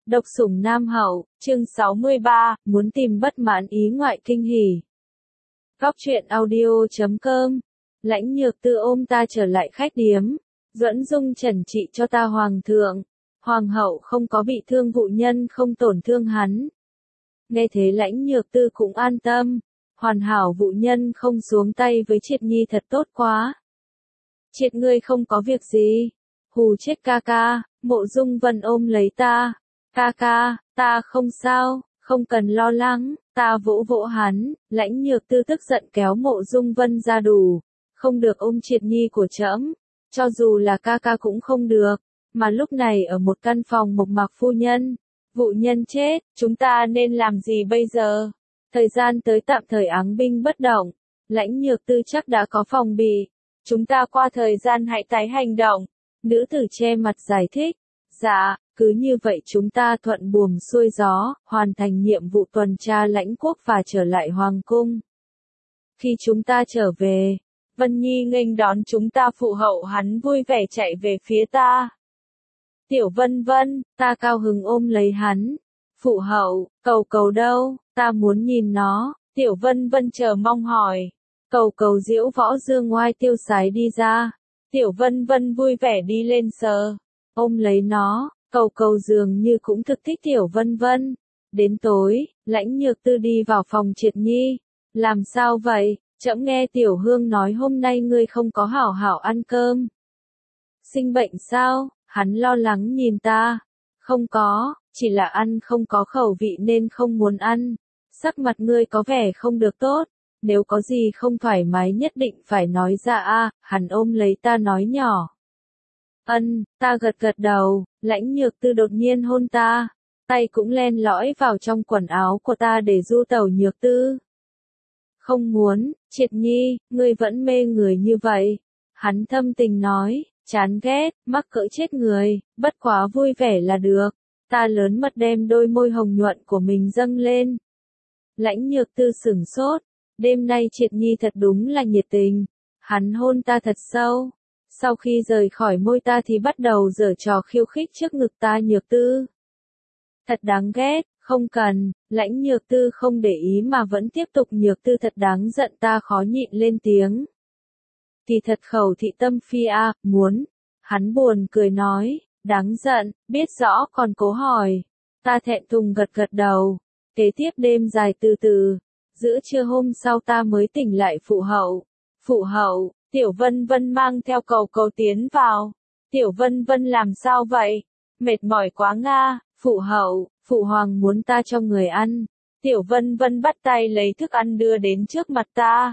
Độc sủng Nam Hậu, chương 63, muốn tìm bất mãn ý ngoại kinh hỉ. Góc truyện audio.com. Lãnh Nhược Tư ôm ta trở lại khách điếm. Duẫn Dung trần trị cho ta hoàng thượng. Hoàng hậu không có bị thương, vụ nhân không tổn thương hắn. Nghe thế Lãnh Nhược Tư cũng an tâm. Hoàn hảo, vụ nhân không xuống tay với Triệt Nhi thật tốt quá. Triệt ngươi không có việc gì. Hù chết ca ca. Mộ Dung Vân ôm lấy ta. Ca ca, ta không sao, không cần lo lắng, ta vỗ vỗ hắn. Lãnh Nhược Tư tức giận kéo Mộ Dung Vân ra đủ. Không được ôm Triệt Nhi của trẫm, cho dù là ca ca cũng không được. Mà lúc này ở một căn phòng Mộc Mạc phu nhân, vụ nhân chết, chúng ta nên làm gì bây giờ? Thời gian tới tạm thời áng binh bất động. Lãnh Nhược Tư chắc đã có phòng bị. Chúng ta qua thời gian hãy tái hành động. Nữ tử che mặt giải thích. Dạ, cứ như vậy chúng ta thuận buồm xuôi gió, hoàn thành nhiệm vụ tuần tra lãnh quốc và trở lại hoàng cung. Khi chúng ta trở về, Vân Nhi nghênh đón chúng ta, phụ hậu hắn vui vẻ chạy về phía ta. Tiểu Vân Vân, ta cao hứng ôm lấy hắn. Phụ hậu, cầu cầu đâu, ta muốn nhìn nó. Tiểu Vân Vân chờ mong hỏi. Cầu cầu diễu võ dương ngoai tiêu sái đi ra. Tiểu Vân Vân vui vẻ đi lên sờ. Ôm lấy nó, cầu cầu dường như cũng thực thích Tiểu Vân Vân. Đến tối, Lãnh Nhược Tư đi vào phòng Triệt Nhi. Làm sao vậy? Trẫm nghe Tiểu Hương nói hôm nay ngươi không có hảo hảo ăn cơm. Sinh bệnh sao? Hắn lo lắng nhìn ta. Không có, chỉ là ăn không có khẩu vị nên không muốn ăn. Sắc mặt ngươi có vẻ không được tốt. Nếu có gì không thoải mái nhất định phải nói ra a. Hắn ôm lấy ta nói nhỏ. Ta gật gật đầu. Lãnh Nhược Tư đột nhiên hôn ta. Tay cũng len lỏi vào trong quần áo của ta để du tẩu Nhược Tư. Không muốn, Triệt Nhi, ngươi vẫn mê người như vậy. Hắn thâm tình nói, chán ghét, mắc cỡ chết người, bất quá vui vẻ là được. Ta lớn mật đem đôi môi hồng nhuận của mình dâng lên. Lãnh Nhược Tư sửng sốt. Đêm nay Triệt Nhi thật đúng là nhiệt tình. Hắn hôn ta thật sâu. Sau khi rời khỏi môi ta thì bắt đầu giở trò khiêu khích trước ngực ta. Nhược Tư. Thật đáng ghét, không cần. Lãnh Nhược Tư không để ý mà vẫn tiếp tục. Nhược Tư thật đáng giận, ta khó nhịn lên tiếng. Thì thật khẩu thị tâm phi a, muốn. Hắn buồn cười nói, đáng giận, biết rõ còn cố hỏi. Ta thẹn thùng gật gật đầu. Kế tiếp đêm dài từ từ. Giữa trưa hôm sau ta mới tỉnh lại. Phụ hậu. Phụ hậu. Tiểu Vân Vân mang theo cầu cầu tiến vào. Tiểu Vân Vân làm sao vậy? Mệt mỏi quá nga. Phụ hậu, phụ hoàng muốn ta cho người ăn. Tiểu Vân Vân bắt tay lấy thức ăn đưa đến trước mặt ta.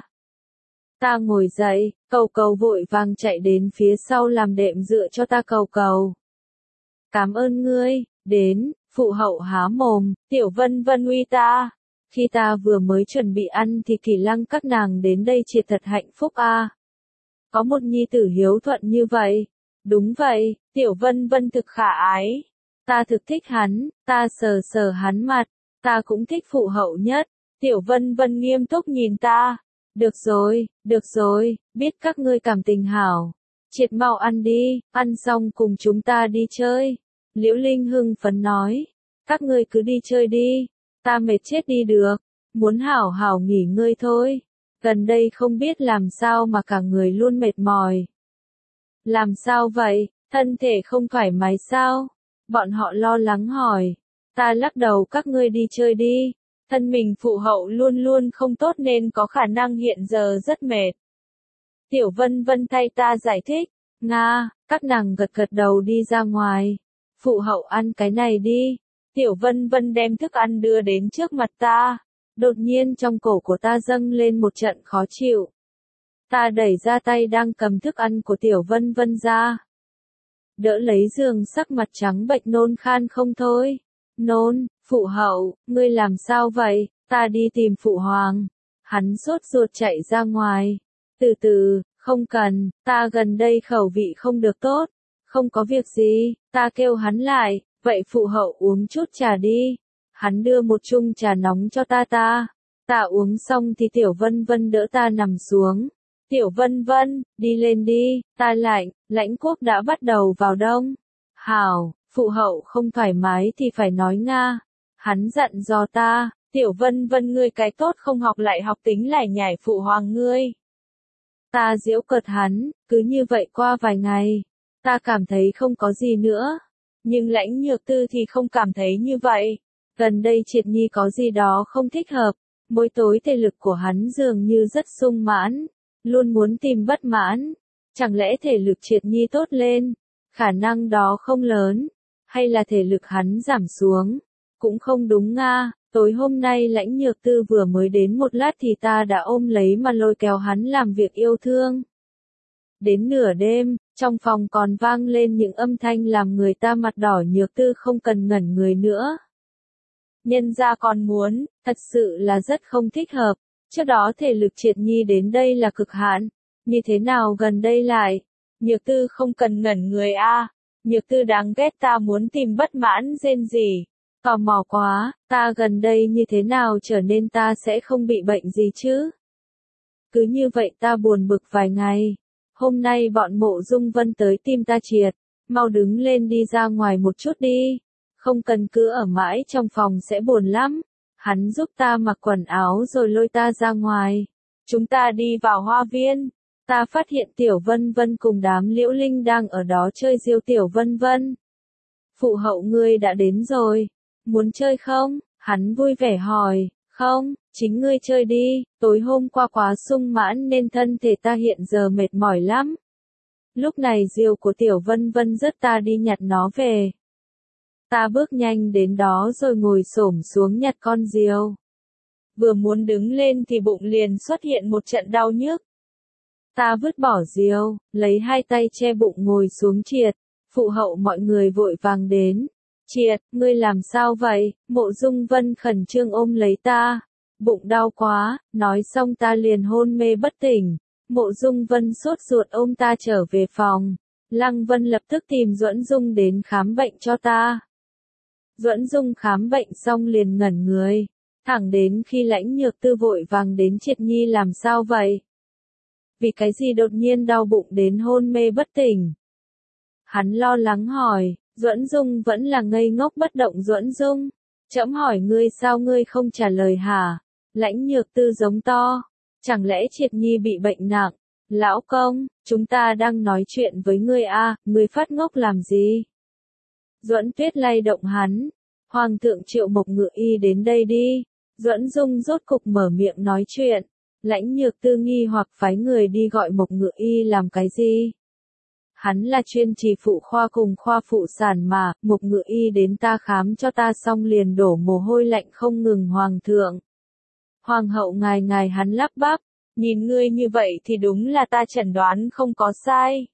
Ta ngồi dậy, cầu cầu vội vàng chạy đến phía sau làm đệm dựa cho ta. Cầu cầu. Cảm ơn ngươi, đến, phụ hậu há mồm, Tiểu Vân Vân uy ta. Khi ta vừa mới chuẩn bị ăn thì Kỳ Lăng các nàng đến đây, Triệt thật hạnh phúc a. Có một nhi tử hiếu thuận như vậy. Đúng vậy, Tiểu Vân Vân thực khả ái. Ta thực thích hắn, ta sờ sờ hắn mặt. Ta cũng thích phụ hậu nhất. Tiểu Vân Vân nghiêm túc nhìn ta. Được rồi, biết các ngươi cảm tình hảo. Triệt mau ăn đi, ăn xong cùng chúng ta đi chơi. Liễu Linh hưng phấn nói. Các ngươi cứ đi chơi đi. Ta mệt chết đi được. Muốn hảo hảo nghỉ ngơi thôi. Gần đây không biết làm sao mà cả người luôn mệt mỏi. Làm sao vậy, thân thể không thoải mái sao? Bọn họ lo lắng hỏi. Ta lắc đầu, các ngươi đi chơi đi. Thân mình phụ hậu luôn luôn không tốt nên có khả năng hiện giờ rất mệt. Tiểu Vân Vân thay ta giải thích. Nga, các nàng gật gật đầu đi ra ngoài. Phụ hậu ăn cái này đi. Tiểu Vân Vân đem thức ăn đưa đến trước mặt ta. Đột nhiên trong cổ của ta dâng lên một trận khó chịu. Ta đẩy ra tay đang cầm thức ăn của Tiểu Vân Vân ra. Đỡ lấy giường, sắc mặt trắng bệch nôn khan không thôi. Nôn, phụ hậu, ngươi làm sao vậy? Ta đi tìm phụ hoàng. Hắn sốt ruột chạy ra ngoài. Từ từ, không cần, ta gần đây khẩu vị không được tốt. Không có việc gì, ta kêu hắn lại, vậy phụ hậu uống chút trà đi. Hắn đưa một chung trà nóng cho ta. Ta uống xong thì Tiểu Vân Vân đỡ ta nằm xuống. Tiểu Vân Vân, đi lên đi, ta lạnh, lãnh quốc đã bắt đầu vào đông. Hảo, Phụ hậu không thoải mái thì phải nói Nga. Hắn dặn dò ta, Tiểu Vân Vân ngươi cái tốt không học lại học tính lải nhải phụ hoàng ngươi. Ta giễu cợt hắn, cứ như vậy qua vài ngày. Ta cảm thấy không có gì nữa. Nhưng Lãnh Nhược Tư thì không cảm thấy như vậy. Gần đây Triệt Nhi có gì đó không thích hợp. Mỗi tối thể lực của hắn dường như rất sung mãn. Luôn muốn tìm bất mãn. Chẳng lẽ thể lực Triệt Nhi tốt lên? Khả năng đó không lớn. Hay là thể lực hắn giảm xuống? Cũng không đúng Nga. Tối hôm nay Lãnh Nhược Tư vừa mới đến một lát thì ta đã ôm lấy mà lôi kéo hắn làm việc yêu thương. Đến nửa đêm, trong phòng còn vang lên những âm thanh làm người ta mặt đỏ. Nhược Tư không cần ngẩn người nữa. Nhân ra còn muốn, thật sự là rất không thích hợp. Trước đó thể lực Triệt Nhi đến đây là cực hạn. Như thế nào gần đây lại? Nhược Tư không cần ngẩn người a. Nhược Tư đáng ghét ta muốn tìm bất mãn rên gì. Tò mò quá, ta gần đây như thế nào trở nên ta sẽ không bị bệnh gì chứ? Cứ như vậy ta buồn bực vài ngày. Hôm nay bọn Mộ Dung Vân tới tìm ta Triệt. Mau đứng lên đi ra ngoài một chút đi. Không cần cứ ở mãi trong phòng sẽ buồn lắm. Hắn giúp ta mặc quần áo rồi lôi ta ra ngoài. Chúng ta đi vào hoa viên. Ta phát hiện Tiểu Vân Vân cùng đám Liễu Linh đang ở đó chơi diêu. Tiểu Vân Vân, phụ hậu ngươi đã đến rồi. Muốn chơi không? Hắn vui vẻ hỏi. Không, chính ngươi chơi đi. Tối hôm qua quá sung mãn nên thân thể ta hiện giờ mệt mỏi lắm. Lúc này diều của Tiểu Vân Vân rớt, ta đi nhặt nó về. Ta bước nhanh đến đó rồi ngồi xổm xuống nhặt con diều. Vừa muốn đứng lên thì bụng liền xuất hiện một trận đau nhức. Ta vứt bỏ diều, lấy hai tay che bụng ngồi xuống. Triệt, phụ hậu mọi người vội vàng đến. Triệt, ngươi làm sao vậy? Mộ Dung Vân khẩn trương ôm lấy ta. Bụng đau quá, nói xong ta liền hôn mê bất tỉnh. Mộ Dung Vân sốt ruột ôm ta trở về phòng. Lăng Vân lập tức tìm Duẫn Dung đến khám bệnh cho ta. Duẫn Dung khám bệnh xong liền ngẩn người. Thẳng đến khi Lãnh Nhược Tư vội vàng đến. Triệt Nhi làm sao vậy? Vì cái gì đột nhiên đau bụng đến hôn mê bất tỉnh? Hắn lo lắng hỏi. Duẫn Dung vẫn là ngây ngốc bất động. Duẫn Dung, trẫm hỏi ngươi sao ngươi không trả lời hả? Lãnh Nhược Tư giống to. Chẳng lẽ Triệt Nhi bị bệnh nặng? Lão công, chúng ta đang nói chuyện với ngươi a, ngươi phát ngốc làm gì? Duẫn Tuyết lay động hắn. Hoàng thượng triệu Mộc Ngự Y đến đây đi. Duẫn Dung rốt cục mở miệng nói chuyện. Lãnh Nhược Tư nghi hoặc phái người đi gọi Mộc Ngự Y làm cái gì? Hắn là chuyên trì phụ khoa cùng khoa phụ sản mà. Mộc Ngự Y đến ta khám cho ta xong liền đổ mồ hôi lạnh không ngừng. Hoàng thượng, hoàng hậu ngài hắn lắp bắp. Nhìn ngươi như vậy thì đúng là ta chẩn đoán không có sai.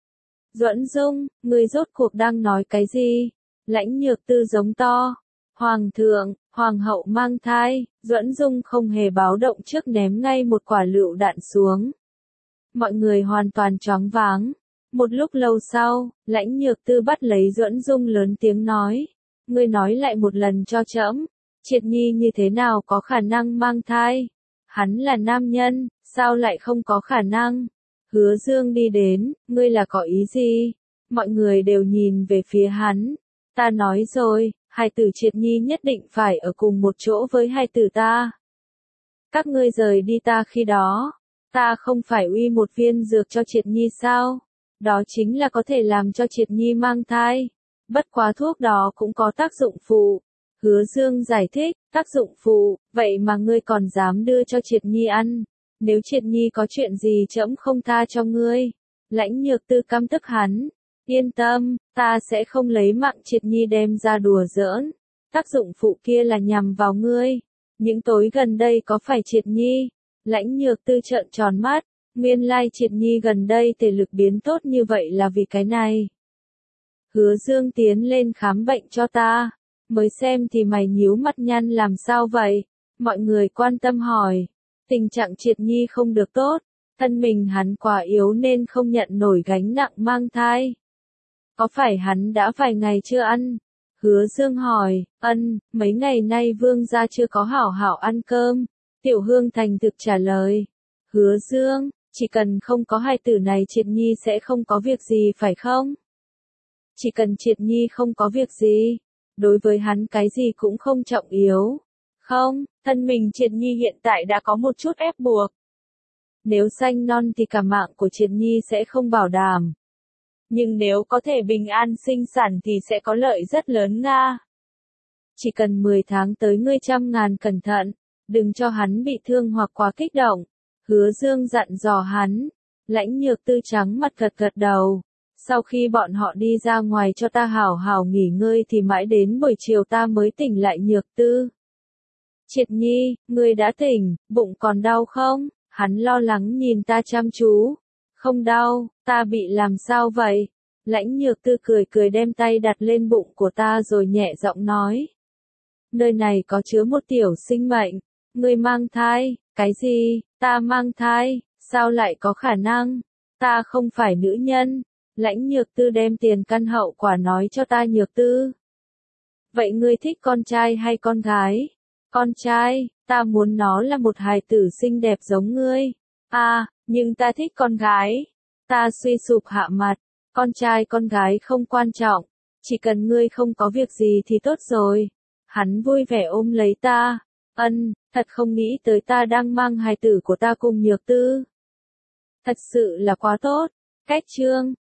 Duẫn Dung, ngươi rốt cuộc đang nói cái gì? Lãnh Nhược Tư giống to. Hoàng thượng, hoàng hậu mang thai. Duẫn Dung không hề báo động trước ném ngay một quả lựu đạn xuống. Mọi người hoàn toàn choáng váng. Một lúc lâu sau, Lãnh Nhược Tư bắt lấy Duẫn Dung lớn tiếng nói. Ngươi nói lại một lần cho trẫm. Triệt Nhi như thế nào có khả năng mang thai? Hắn là nam nhân, sao lại không có khả năng? Hứa Dương đi đến, ngươi là có ý gì? Mọi người đều nhìn về phía hắn. Ta nói rồi, hài tử Triệt Nhi nhất định phải ở cùng một chỗ với hài tử ta. Các ngươi rời đi ta khi đó. Ta không phải uy một viên dược cho Triệt Nhi sao? Đó chính là có thể làm cho Triệt Nhi mang thai. Bất quá thuốc đó cũng có tác dụng phụ. Hứa Dương giải thích, tác dụng phụ, vậy mà ngươi còn dám đưa cho Triệt Nhi ăn. Nếu Triệt Nhi có chuyện gì trẫm không tha cho ngươi. Lãnh Nhược Tư căm tức hắn. Yên tâm, ta sẽ không lấy mạng Triệt Nhi đem ra đùa giỡn. Tác dụng phụ kia là nhằm vào ngươi. Những tối gần đây có phải Triệt Nhi? Lãnh Nhược Tư trợn tròn mắt. Nguyên lai Triệt Nhi gần đây thể lực biến tốt như vậy là vì cái này. Hứa Dương tiến lên khám bệnh cho ta. Mới xem thì mày nhíu mặt nhăn làm sao vậy? Mọi người quan tâm hỏi. Tình trạng Triệt Nhi không được tốt. Thân mình hắn quá yếu nên không nhận nổi gánh nặng mang thai. Có phải hắn đã vài ngày chưa ăn? Hứa Dương hỏi. Mấy ngày nay vương gia chưa có hảo hảo ăn cơm. Tiểu Hương thành thực trả lời. Hứa Dương, chỉ cần không có hài tử này Triệt Nhi sẽ không có việc gì phải không? Chỉ cần Triệt Nhi không có việc gì, đối với hắn cái gì cũng không trọng yếu. Không, thân mình Triệt Nhi hiện tại đã có một chút ép buộc. Nếu sanh non thì cả mạng của Triệt Nhi sẽ không bảo đảm. Nhưng nếu có thể bình an sinh sản thì sẽ có lợi rất lớn Nga. Chỉ cần 10 tháng tới ngươi trăm ngàn cẩn thận, đừng cho hắn bị thương hoặc quá kích động. Hứa Dương dặn dò hắn. Lãnh Nhược Tư trắng mặt gật gật đầu. Sau khi bọn họ đi ra ngoài cho ta hảo hảo nghỉ ngơi thì mãi đến buổi chiều ta mới tỉnh lại Nhược Tư. Triệt Nhi, ngươi đã tỉnh, bụng còn đau không? Hắn lo lắng nhìn ta chăm chú. Không đau, ta bị làm sao vậy? Lãnh Nhược Tư cười cười đem tay đặt lên bụng của ta rồi nhẹ giọng nói. Nơi này có chứa một tiểu sinh mệnh. Ngươi mang thai, cái gì? Ta mang thai, sao lại có khả năng? Ta không phải nữ nhân. Lãnh Nhược Tư đem tiền căn hậu quả nói cho ta Nhược Tư. Vậy ngươi thích con trai hay con gái? Con trai, ta muốn nó là một hài tử xinh đẹp giống ngươi. À, nhưng ta thích con gái. Ta suy sụp hạ mặt. Con trai con gái không quan trọng. Chỉ cần ngươi không có việc gì thì tốt rồi. Hắn vui vẻ ôm lấy ta. Thật không nghĩ tới ta đang mang hài tử của ta cùng Nhược Tư. Thật sự là quá tốt. Cách chương